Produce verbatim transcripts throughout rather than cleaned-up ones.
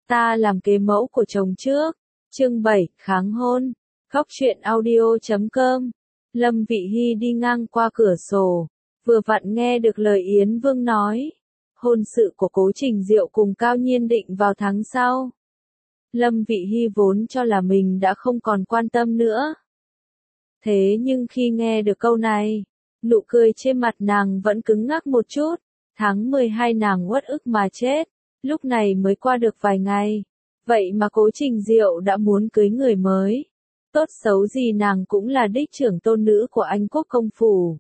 Ta làm kế mẫu của chồng trước. Chương bảy, kháng hôn. Góc truyện audio chấm com. Lâm Vị Hy đi ngang qua cửa sổ, vừa vặn nghe được lời Yến Vương nói. Hôn sự của Cố Trình Diệu cùng Cao Nhiên định vào tháng sau. Lâm Vị Hy vốn cho là mình đã không còn quan tâm nữa. Thế nhưng khi nghe được câu này, nụ cười trên mặt nàng vẫn cứng ngắc một chút. Tháng mười hai nàng uất ức mà chết, lúc này mới qua được vài ngày. Vậy mà Cố Trình Diệu đã muốn cưới người mới. Tốt xấu gì nàng cũng là đích trưởng tôn nữ của Anh Quốc công phủ.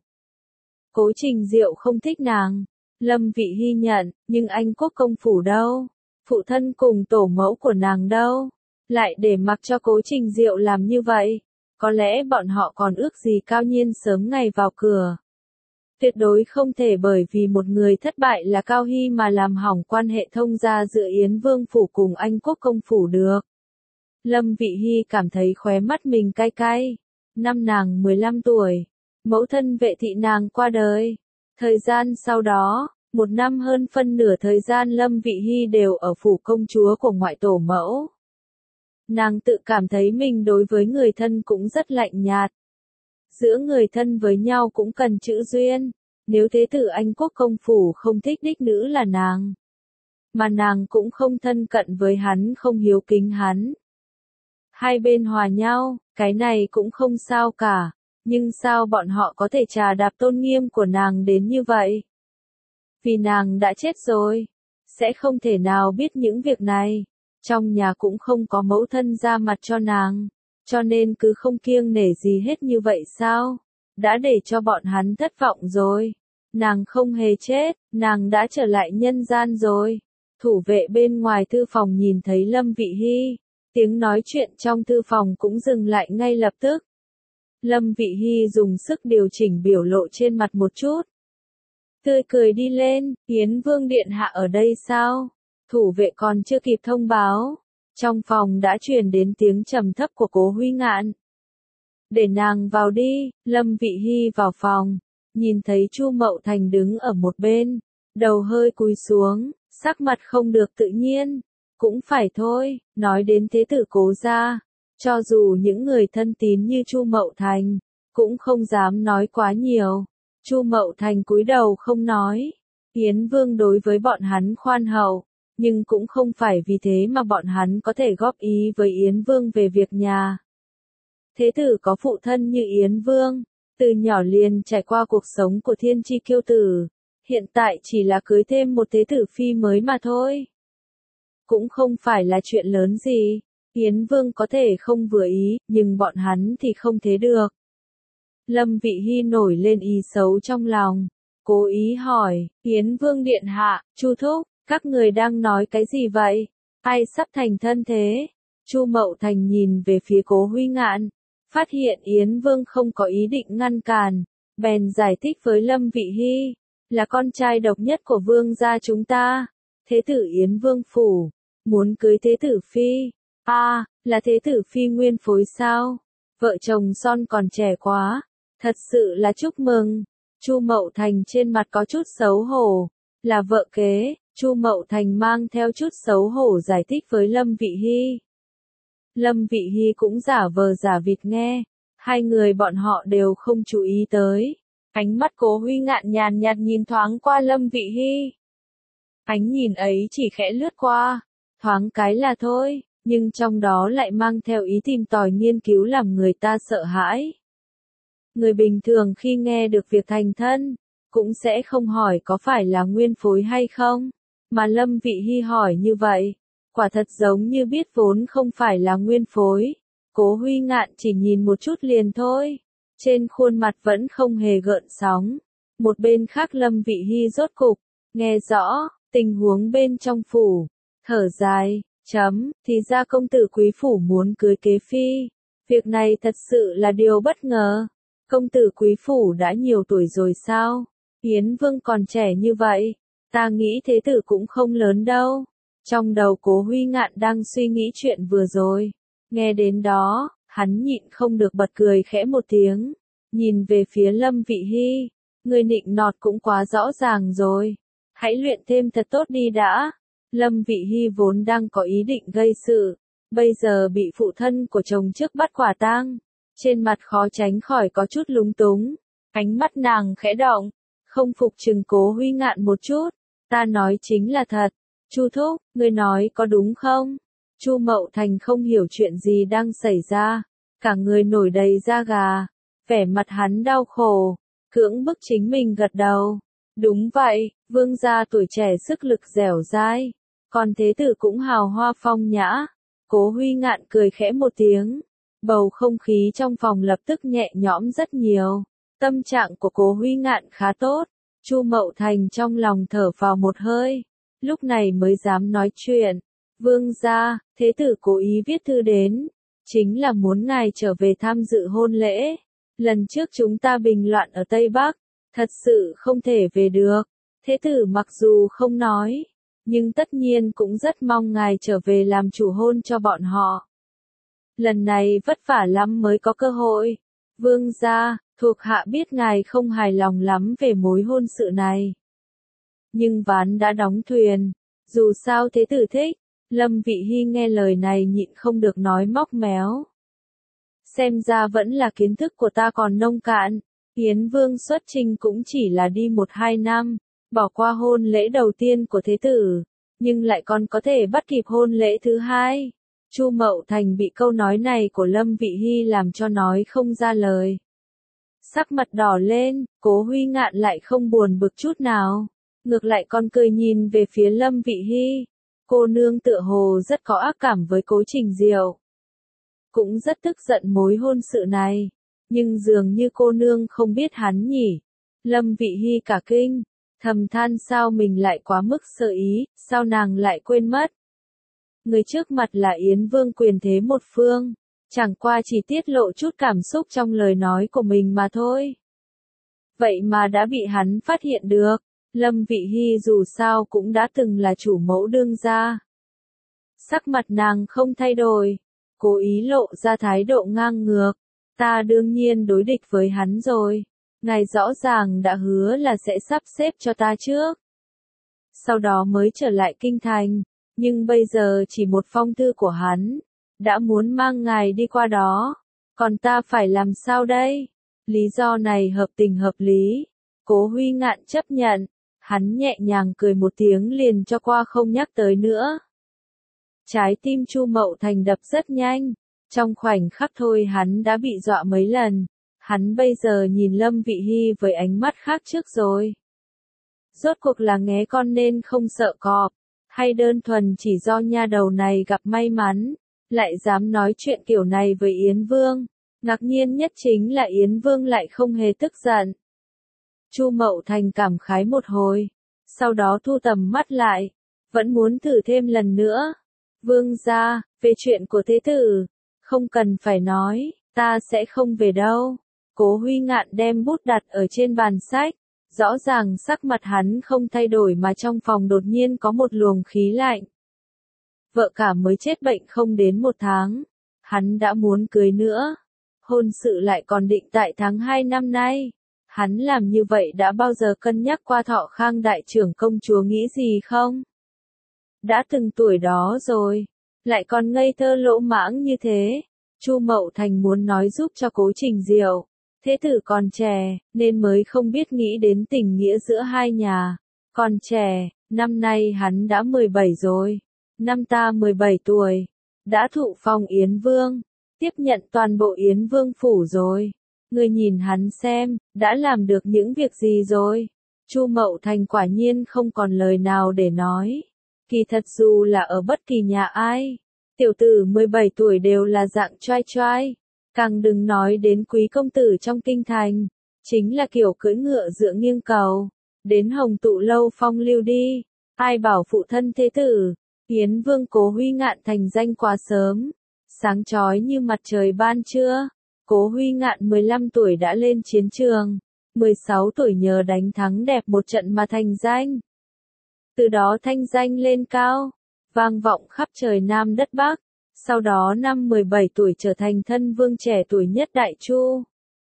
Cố Trình Diệu không thích nàng, Lâm Vị Hy nhận, nhưng Anh Quốc công phủ đâu? Phụ thân cùng tổ mẫu của nàng đâu? Lại để mặc cho Cố Trình Diệu làm như vậy? Có lẽ bọn họ còn ước gì Cao Nhiên sớm ngày vào cửa. Tuyệt đối không thể bởi vì một người thất bại là Cao Hy mà làm hỏng quan hệ thông gia giữa Yến Vương phủ cùng Anh Quốc công phủ được. Lâm Vị Hy cảm thấy khóe mắt mình cay cay. Năm nàng mười lăm tuổi, mẫu thân Vệ thị nàng qua đời. Thời gian sau đó, một năm hơn phân nửa thời gian Lâm Vị Hy đều ở phủ công chúa của ngoại tổ mẫu. Nàng tự cảm thấy mình đối với người thân cũng rất lạnh nhạt. Giữa người thân với nhau cũng cần chữ duyên, nếu thế tử Anh Quốc công phủ không thích đích nữ là nàng, mà nàng cũng không thân cận với hắn, không hiếu kính hắn. Hai bên hòa nhau, cái này cũng không sao cả, nhưng sao bọn họ có thể trà đạp tôn nghiêm của nàng đến như vậy? Vì nàng đã chết rồi, sẽ không thể nào biết những việc này, trong nhà cũng không có mẫu thân ra mặt cho nàng. Cho nên cứ không kiêng nể gì hết như vậy sao? Đã để cho bọn hắn thất vọng rồi. Nàng không hề chết, nàng đã trở lại nhân gian rồi. Thủ vệ bên ngoài thư phòng nhìn thấy Lâm Vị Hy, tiếng nói chuyện trong thư phòng cũng dừng lại ngay lập tức. Lâm Vị Hy dùng sức điều chỉnh biểu lộ trên mặt một chút. Tươi cười đi lên, Yến Vương điện hạ ở đây sao? Thủ vệ còn chưa kịp thông báo. Trong phòng đã truyền đến tiếng trầm thấp của Cố Huy Ngạn. Để nàng vào đi. Lâm Vị Hy vào phòng, nhìn thấy Chu Mậu Thành đứng ở một bên, đầu hơi cúi xuống, sắc mặt không được tự nhiên. Cũng phải thôi, nói đến thế tử Cố gia, cho dù những người thân tín như Chu Mậu Thành, cũng không dám nói quá nhiều. Chu Mậu Thành cúi đầu không nói. Yến Vương đối với bọn hắn khoan hậu, nhưng cũng không phải vì thế mà bọn hắn có thể góp ý với Yến Vương về việc nhà. Thế tử có phụ thân như Yến Vương, từ nhỏ liền trải qua cuộc sống của thiên chi kiêu tử, hiện tại chỉ là cưới thêm một thế tử phi mới mà thôi. Cũng không phải là chuyện lớn gì, Yến Vương có thể không vừa ý, nhưng bọn hắn thì không thế được. Lâm Vị Hy nổi lên ý xấu trong lòng, cố ý hỏi, Yến Vương điện hạ, Chu thúc, các người đang nói cái gì vậy? Ai sắp thành thân thế? Chu Mậu Thành nhìn về phía Cố Huy Ngạn, phát hiện Yến Vương không có ý định ngăn cản, bèn giải thích với Lâm Vị Hy, là con trai độc nhất của vương gia chúng ta, thế tử Yến Vương phủ, muốn cưới thế tử phi. A, à, là thế tử phi nguyên phối sao? Vợ chồng son còn trẻ quá, thật sự là chúc mừng. Chu Mậu Thành trên mặt có chút xấu hổ, là vợ kế. Chu Mậu Thành mang theo chút xấu hổ giải thích với Lâm Vị Hy. Lâm Vị Hy cũng giả vờ giả vịt nghe, hai người bọn họ đều không chú ý tới. Ánh mắt Cố Huy Ngạn nhàn nhạt nhìn thoáng qua Lâm Vị Hy. Ánh nhìn ấy chỉ khẽ lướt qua, thoáng cái là thôi, nhưng trong đó lại mang theo ý tìm tòi nghiên cứu làm người ta sợ hãi. Người bình thường khi nghe được việc thành thân, cũng sẽ không hỏi có phải là nguyên phối hay không. Mà Lâm Vị Hy hỏi như vậy, quả thật giống như biết vốn không phải là nguyên phối. Cố Huy Ngạn chỉ nhìn một chút liền thôi, trên khuôn mặt vẫn không hề gợn sóng. Một bên khác Lâm Vị Hy rốt cục, nghe rõ, tình huống bên trong phủ, thở dài, chấm, thì ra công tử quý phủ muốn cưới kế phi. Việc này thật sự là điều bất ngờ. Công tử quý phủ đã nhiều tuổi rồi sao? Yến Vương còn trẻ như vậy. Ta nghĩ thế tử cũng không lớn đâu. Trong đầu Cố Huy Ngạn đang suy nghĩ chuyện vừa rồi. Nghe đến đó, hắn nhịn không được bật cười khẽ một tiếng. Nhìn về phía Lâm Vị Hy. Người nịnh nọt cũng quá rõ ràng rồi. Hãy luyện thêm thật tốt đi đã. Lâm Vị Hy vốn đang có ý định gây sự, bây giờ bị phụ thân của chồng trước bắt quả tang, trên mặt khó tránh khỏi có chút lúng túng, ánh mắt nàng khẽ động, không phục chừng Cố Huy Ngạn một chút, ta nói chính là thật, Chu thúc, ngươi nói có đúng không? Chu Mậu Thành không hiểu chuyện gì đang xảy ra, cả người nổi đầy da gà, vẻ mặt hắn đau khổ, cưỡng bức chính mình gật đầu. Đúng vậy, vương gia tuổi trẻ sức lực dẻo dai, còn thế tử cũng hào hoa phong nhã. Cố Huy Ngạn cười khẽ một tiếng, bầu không khí trong phòng lập tức nhẹ nhõm rất nhiều. Tâm trạng của Cố Huy Ngạn khá tốt, Chu Mậu Thành trong lòng thở vào một hơi, lúc này mới dám nói chuyện. Vương gia, thế tử cố ý viết thư đến, chính là muốn ngài trở về tham dự hôn lễ. Lần trước chúng ta bình loạn ở Tây Bắc, thật sự không thể về được. Thế tử mặc dù không nói, nhưng tất nhiên cũng rất mong ngài trở về làm chủ hôn cho bọn họ. Lần này vất vả lắm mới có cơ hội. Vương gia, thuộc hạ biết ngài không hài lòng lắm về mối hôn sự này. Nhưng ván đã đóng thuyền, dù sao thế tử thích. Lâm Vị Hy nghe lời này nhịn không được nói móc méo. Xem ra vẫn là kiến thức của ta còn nông cạn. Yến Vương xuất trình cũng chỉ là đi một hai năm, bỏ qua hôn lễ đầu tiên của thế tử, nhưng lại còn có thể bắt kịp hôn lễ thứ hai. Chu Mậu Thành bị câu nói này của Lâm Vị Hy làm cho nói không ra lời. Sắc mặt đỏ lên, Cố Huy Ngạn lại không buồn bực chút nào, ngược lại còn cười nhìn về phía Lâm Vị Hy. Cô nương tựa hồ rất có ác cảm với Cố Trình Diệu, cũng rất tức giận mối hôn sự này, nhưng dường như cô nương không biết hắn nhỉ. Lâm Vị Hy cả kinh, thầm than sao mình lại quá mức sơ ý, sao nàng lại quên mất. Người trước mặt là Yến Vương quyền thế một phương, chẳng qua chỉ tiết lộ chút cảm xúc trong lời nói của mình mà thôi. Vậy mà đã bị hắn phát hiện được. Lâm Vị Hy dù sao cũng đã từng là chủ mẫu đương gia. Sắc mặt nàng không thay đổi, cố ý lộ ra thái độ ngang ngược. Ta đương nhiên đối địch với hắn rồi. Ngài rõ ràng đã hứa là sẽ sắp xếp cho ta trước, sau đó mới trở lại kinh thành. Nhưng bây giờ chỉ một phong thư của hắn, đã muốn mang ngài đi qua đó. Còn ta phải làm sao đây? Lý do này hợp tình hợp lý. Cố Huy Ngạn chấp nhận. Hắn nhẹ nhàng cười một tiếng liền cho qua không nhắc tới nữa. Trái tim Chu Mậu Thành đập rất nhanh. Trong khoảnh khắc thôi hắn đã bị dọa mấy lần. Hắn bây giờ nhìn Lâm Vị Hy với ánh mắt khác trước rồi. Rốt cuộc là nghé con nên không sợ cọp, hay đơn thuần chỉ do nha đầu này gặp may mắn, lại dám nói chuyện kiểu này với Yến Vương. Ngạc nhiên nhất chính là Yến Vương lại không hề tức giận. Chu Mậu Thành cảm khái một hồi, sau đó thu tầm mắt lại, vẫn muốn thử thêm lần nữa. Vương gia, về chuyện của thế tử, không cần phải nói, ta sẽ không về đâu. Cố Huy Ngạn đem bút đặt ở trên bàn sách, rõ ràng sắc mặt hắn không thay đổi mà trong phòng đột nhiên có một luồng khí lạnh. Vợ cả mới chết bệnh không đến một tháng, hắn đã muốn cưới nữa. Hôn sự lại còn định tại tháng hai năm nay. Hắn làm như vậy đã bao giờ cân nhắc qua Thọ Khang đại trưởng công chúa nghĩ gì không? Đã từng tuổi đó rồi, lại còn ngây thơ lỗ mãng như thế. Chu Mậu Thành muốn nói giúp cho Cố Trình Diệu, thế tử còn trẻ, nên mới không biết nghĩ đến tình nghĩa giữa hai nhà. Còn trẻ, năm nay hắn đã mười bảy rồi, năm ta mười bảy tuổi, đã thụ phong Yến Vương, tiếp nhận toàn bộ Yến Vương phủ rồi. Người nhìn hắn xem, đã làm được những việc gì rồi. Chu Mậu Thành quả nhiên không còn lời nào để nói. Kỳ thật dù là ở bất kỳ nhà ai, tiểu tử mười bảy tuổi đều là dạng trai trai. Càng đừng nói đến quý công tử trong kinh thành, chính là kiểu cưỡi ngựa dựa nghiêng cầu, đến Hồng Tụ lâu phong lưu đi. Ai bảo phụ thân thế tử, Yến Vương Cố Huy Ngạn thành danh quá sớm, sáng chói như mặt trời ban trưa. Cố Huy Ngạn mười lăm tuổi đã lên chiến trường, mười sáu tuổi nhờ đánh thắng đẹp một trận mà thành danh. Từ đó thanh danh lên cao, vang vọng khắp trời Nam đất Bắc. Sau đó năm mười bảy tuổi trở thành thân vương trẻ tuổi nhất Đại Chu.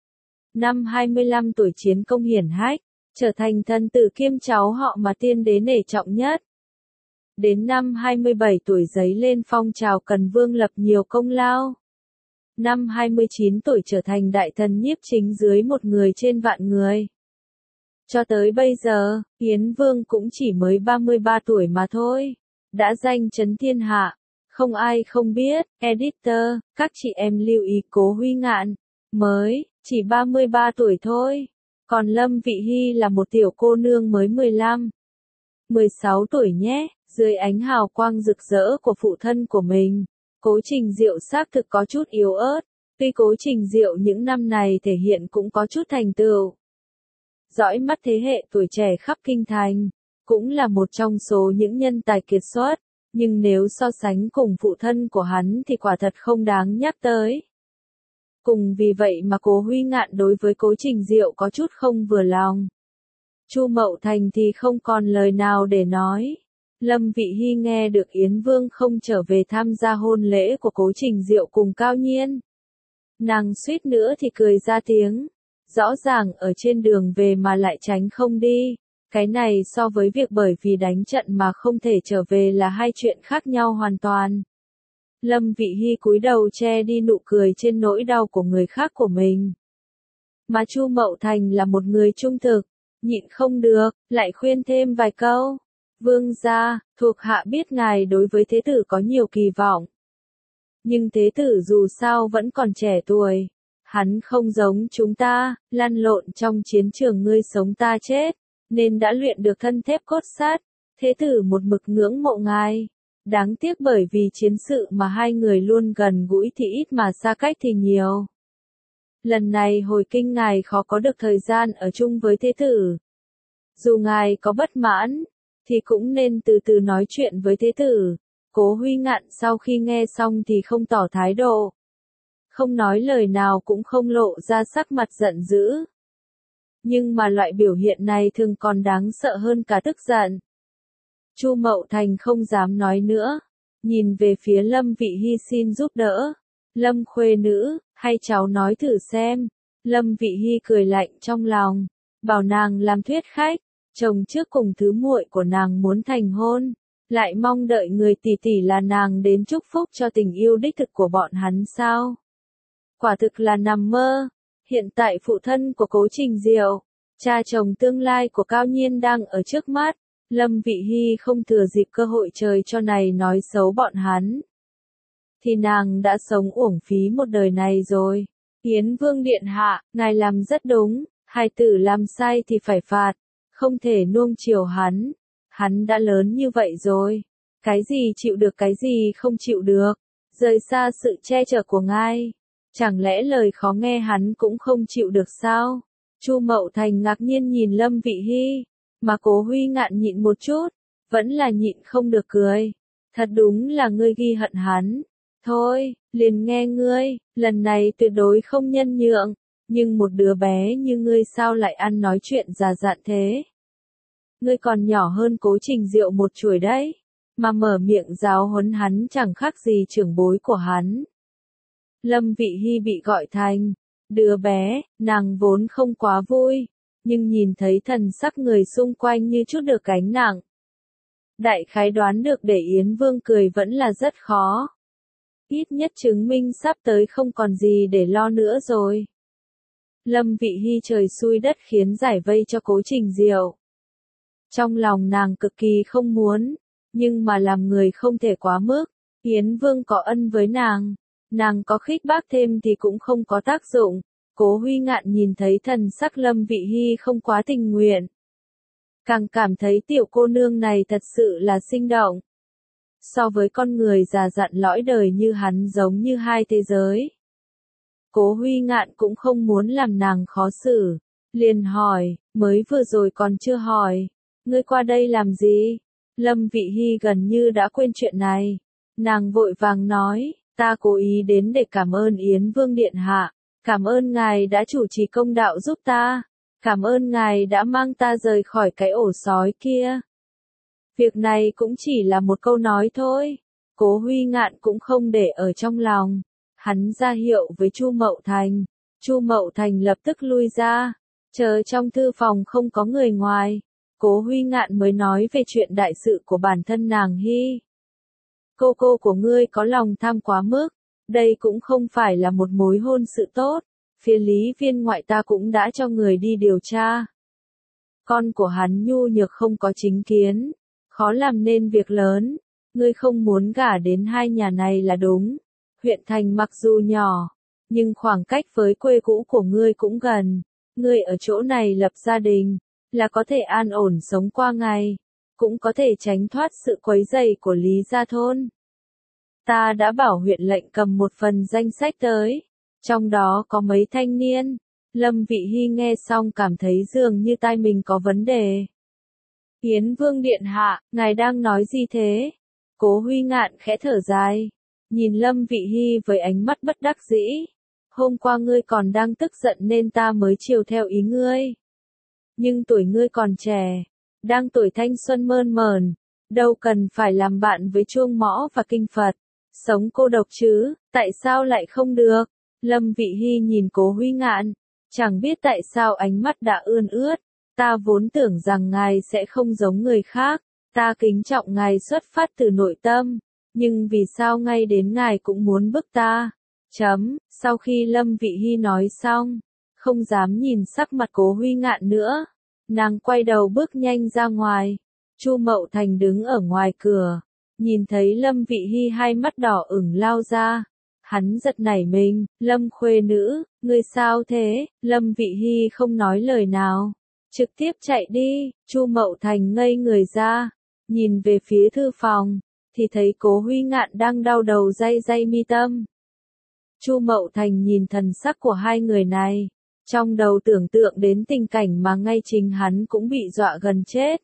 Năm hai mươi lăm tuổi chiến công hiển hách, trở thành thân tử kiêm cháu họ mà tiên đế nể trọng nhất. Đến năm hai mươi bảy tuổi giấy lên phong trào Cần Vương lập nhiều công lao. Năm hai mươi chín tuổi trở thành đại thần nhiếp chính dưới một người trên vạn người. Cho tới bây giờ, Yến Vương cũng chỉ mới ba mươi ba tuổi mà thôi. Đã danh chấn thiên hạ. Không ai không biết, editor, các chị em lưu ý Cố Huy Ngạn. Mới, chỉ ba mươi ba tuổi thôi. Còn Lâm Vị Hy là một tiểu cô nương mới mười lăm, mười sáu tuổi nhé. Dưới ánh hào quang rực rỡ của phụ thân của mình, Cố Trình Diệu xác thực có chút yếu ớt. Tuy Cố Trình Diệu những năm này thể hiện cũng có chút thành tựu. Dõi mắt thế hệ tuổi trẻ khắp kinh thành, cũng là một trong số những nhân tài kiệt xuất, nhưng nếu so sánh cùng phụ thân của hắn thì quả thật không đáng nhắc tới. Cùng vì vậy mà Cố Huy Ngạn đối với Cố Trình Diệu có chút không vừa lòng. Chu Mậu Thành thì không còn lời nào để nói. Lâm Vị Hy nghe được Yến Vương không trở về tham gia hôn lễ của Cố Trình Diệu cùng Cao Nhiên. Nàng suýt nữa thì cười ra tiếng. Rõ ràng ở trên đường về mà lại tránh không đi. Cái này so với việc bởi vì đánh trận mà không thể trở về là hai chuyện khác nhau hoàn toàn. Lâm Vị Hy cúi đầu che đi nụ cười trên nỗi đau của người khác của mình. Mà Chu Mậu Thành là một người trung thực, nhịn không được, lại khuyên thêm vài câu. Vương gia, thuộc hạ biết ngài đối với thế tử có nhiều kỳ vọng. Nhưng thế tử dù sao vẫn còn trẻ tuổi. Hắn không giống chúng ta, lăn lộn trong chiến trường ngươi sống ta chết, nên đã luyện được thân thép cốt sắt. Thế tử một mực ngưỡng mộ ngài. Đáng tiếc bởi vì chiến sự mà hai người luôn gần gũi thì ít mà xa cách thì nhiều. Lần này hồi kinh ngài khó có được thời gian ở chung với thế tử. Dù ngài có bất mãn, thì cũng nên từ từ nói chuyện với thế tử. Cố Huy Ngạn sau khi nghe xong thì không tỏ thái độ. Không nói lời nào cũng không lộ ra sắc mặt giận dữ. Nhưng mà loại biểu hiện này thường còn đáng sợ hơn cả tức giận. Chu Mậu Thành không dám nói nữa. Nhìn về phía Lâm Vị Hy xin giúp đỡ. Lâm khuê nữ, hay cháu nói thử xem. Lâm Vị Hy cười lạnh trong lòng. Bảo nàng làm thuyết khách. Chồng trước cùng thứ muội của nàng muốn thành hôn. Lại mong đợi người tỷ tỷ là nàng đến chúc phúc cho tình yêu đích thực của bọn hắn sao? Quả thực là nằm mơ. Hiện tại phụ thân của Cố Trình Diệu, cha chồng tương lai của Cao Nhiên đang ở trước mắt. Lâm Vị Hy không thừa dịp cơ hội trời cho này nói xấu bọn hắn. Thì nàng đã sống uổng phí một đời này rồi. Yến Vương điện hạ, ngài làm rất đúng. Hài tử làm sai thì phải phạt. Không thể nuông chiều hắn. Hắn đã lớn như vậy rồi. Cái gì chịu được cái gì không chịu được. Rời xa sự che chở của ngài. Chẳng lẽ lời khó nghe hắn cũng không chịu được sao? Chu Mậu Thành ngạc nhiên nhìn Lâm Vị Hy. Mà Cố Huy Ngạn nhịn một chút. Vẫn là nhịn không được cười. Thật đúng là ngươi ghi hận hắn. Thôi, liền nghe ngươi. Lần này tuyệt đối không nhân nhượng. Nhưng một đứa bé như ngươi sao lại ăn nói chuyện già dặn thế? Ngươi còn nhỏ hơn Cố Trình Diệu một chuỗi đấy. Mà mở miệng giáo huấn hắn chẳng khác gì trưởng bối của hắn. Lâm Vị Hy bị gọi thành đứa bé, nàng vốn không quá vui. Nhưng nhìn thấy thần sắc người xung quanh như chút được gánh nặng. Đại khái đoán được để Yến Vương cười vẫn là rất khó. Ít nhất chứng minh sắp tới không còn gì để lo nữa rồi. Lâm Vị Hy trời xui đất khiến giải vây cho Cố Trình Diệu. Trong lòng nàng cực kỳ không muốn, nhưng mà làm người không thể quá mức. Yến Vương có ân với nàng, nàng có khích bác thêm thì cũng không có tác dụng. Cố Huy Ngạn nhìn thấy thần sắc Lâm Vị Hy không quá tình nguyện. Càng cảm thấy tiểu cô nương này thật sự là sinh động. So với con người già dặn lõi đời như hắn giống như hai thế giới. Cố Huy Ngạn cũng không muốn làm nàng khó xử. Liền hỏi, mới vừa rồi còn chưa hỏi. Ngươi qua đây làm gì? Lâm Vị Hy gần như đã quên chuyện này. Nàng vội vàng nói, ta cố ý đến để cảm ơn Yến Vương Điện Hạ. Cảm ơn ngài đã chủ trì công đạo giúp ta. Cảm ơn ngài đã mang ta rời khỏi cái ổ sói kia. Việc này cũng chỉ là một câu nói thôi. Cố Huy Ngạn cũng không để ở trong lòng. Hắn ra hiệu với Chu Mậu Thành. Chu Mậu Thành lập tức lui ra. Chờ trong thư phòng không có người ngoài. Cố Huy Ngạn mới nói về chuyện đại sự của bản thân nàng Hy. Cô cô của ngươi có lòng tham quá mức, đây cũng không phải là một mối hôn sự tốt, phía lý viên ngoại ta cũng đã cho người đi điều tra. Con của hắn nhu nhược không có chính kiến, khó làm nên việc lớn, ngươi không muốn gả đến hai nhà này là đúng. Huyện thành mặc dù nhỏ, nhưng khoảng cách với quê cũ của ngươi cũng gần, ngươi ở chỗ này lập gia đình, là có thể an ổn sống qua ngày, cũng có thể tránh thoát sự quấy rầy của Lý gia thôn. Ta đã bảo huyện lệnh cầm một phần danh sách tới, trong đó có mấy thanh niên. Lâm Vị Hy nghe xong cảm thấy dường như tai mình có vấn đề. Yến Vương điện hạ, ngài đang nói gì thế? Cố Huy Ngạn khẽ thở dài, nhìn Lâm Vị Hy với ánh mắt bất đắc dĩ. Hôm qua ngươi còn đang tức giận nên ta mới chiều theo ý ngươi. Nhưng tuổi ngươi còn trẻ, đang tuổi thanh xuân mơn mởn, đâu cần phải làm bạn với chuông mõ và kinh Phật, sống cô độc chứ, tại sao lại không được? Lâm Vị Hy nhìn Cố Huy Ngạn, chẳng biết tại sao ánh mắt đã ươn ướt, ta vốn tưởng rằng ngài sẽ không giống người khác, ta kính trọng ngài xuất phát từ nội tâm, nhưng vì sao ngay đến ngài cũng muốn bức ta? Chấm, sau khi Lâm Vị Hy nói xong, không dám nhìn sắc mặt Cố Huy Ngạn nữa, nàng quay đầu bước nhanh ra ngoài. Chu Mậu Thành đứng ở ngoài cửa, nhìn thấy Lâm Vị Hy hai mắt đỏ ửng lao ra. Hắn giật nảy mình, Lâm khuê nữ, ngươi sao thế? Lâm Vị Hy không nói lời nào, trực tiếp chạy đi. Chu Mậu Thành ngây người ra, nhìn về phía thư phòng, thì thấy Cố Huy Ngạn đang đau đầu day day mi tâm. Chu Mậu Thành nhìn thần sắc của hai người này, trong đầu tưởng tượng đến tình cảnh mà ngay chính hắn cũng bị dọa gần chết.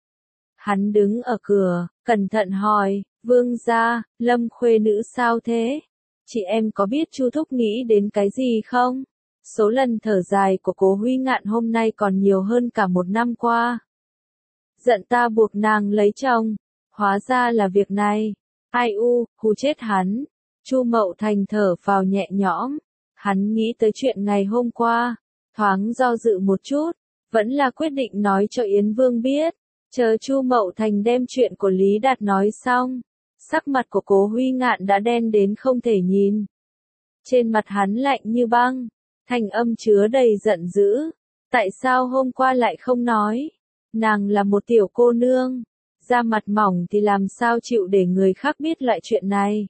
Hắn đứng ở cửa, cẩn thận hỏi, vương gia, Lâm khuê nữ sao thế? Chị em có biết Chu thúc nghĩ đến cái gì không? Số lần thở dài của Cố Huy Ngạn hôm nay còn nhiều hơn cả một năm qua. Giận ta buộc nàng lấy chồng, hóa ra là việc này. Ai u, hù chết hắn. Chu Mậu Thành thở phào nhẹ nhõm, hắn nghĩ tới chuyện ngày hôm qua, thoáng do dự một chút, vẫn là quyết định nói cho Yến Vương biết. Chờ Chu Mậu Thành đem chuyện của Lý Đạt nói xong, sắc mặt của Cố Huy Ngạn đã đen đến không thể nhìn. Trên mặt hắn lạnh như băng, thanh âm chứa đầy giận dữ. Tại sao hôm qua lại không nói? Nàng là một tiểu cô nương, da mặt mỏng thì làm sao chịu để người khác biết lại chuyện này?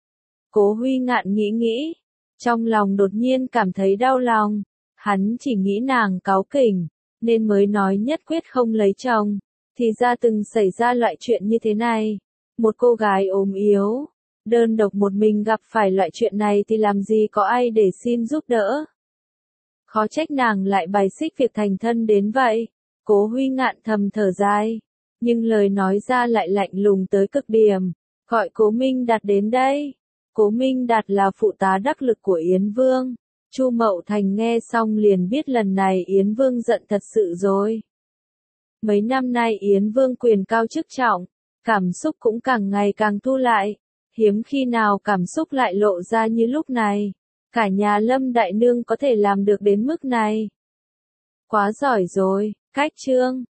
Cố Huy Ngạn nghĩ nghĩ, trong lòng đột nhiên cảm thấy đau lòng. Hắn chỉ nghĩ nàng cáu kỉnh, nên mới nói nhất quyết không lấy chồng. Thì ra từng xảy ra loại chuyện như thế này. Một cô gái ốm yếu, đơn độc một mình gặp phải loại chuyện này thì làm gì có ai để xin giúp đỡ. Khó trách nàng lại bài xích việc thành thân đến vậy. Cố Huy Ngạn thầm thở dài, nhưng lời nói ra lại lạnh lùng tới cực điểm. Gọi Cố Minh Đạt đến đây. Cố Minh Đạt là phụ tá đắc lực của Yến Vương. Chu Mậu Thành nghe xong liền biết lần này Yến Vương giận thật sự rồi. Mấy năm nay Yến Vương quyền cao chức trọng, cảm xúc cũng càng ngày càng thu lại, hiếm khi nào cảm xúc lại lộ ra như lúc này. Cả nhà Lâm Đại Nương có thể làm được đến mức này. Quá giỏi rồi, cách chương.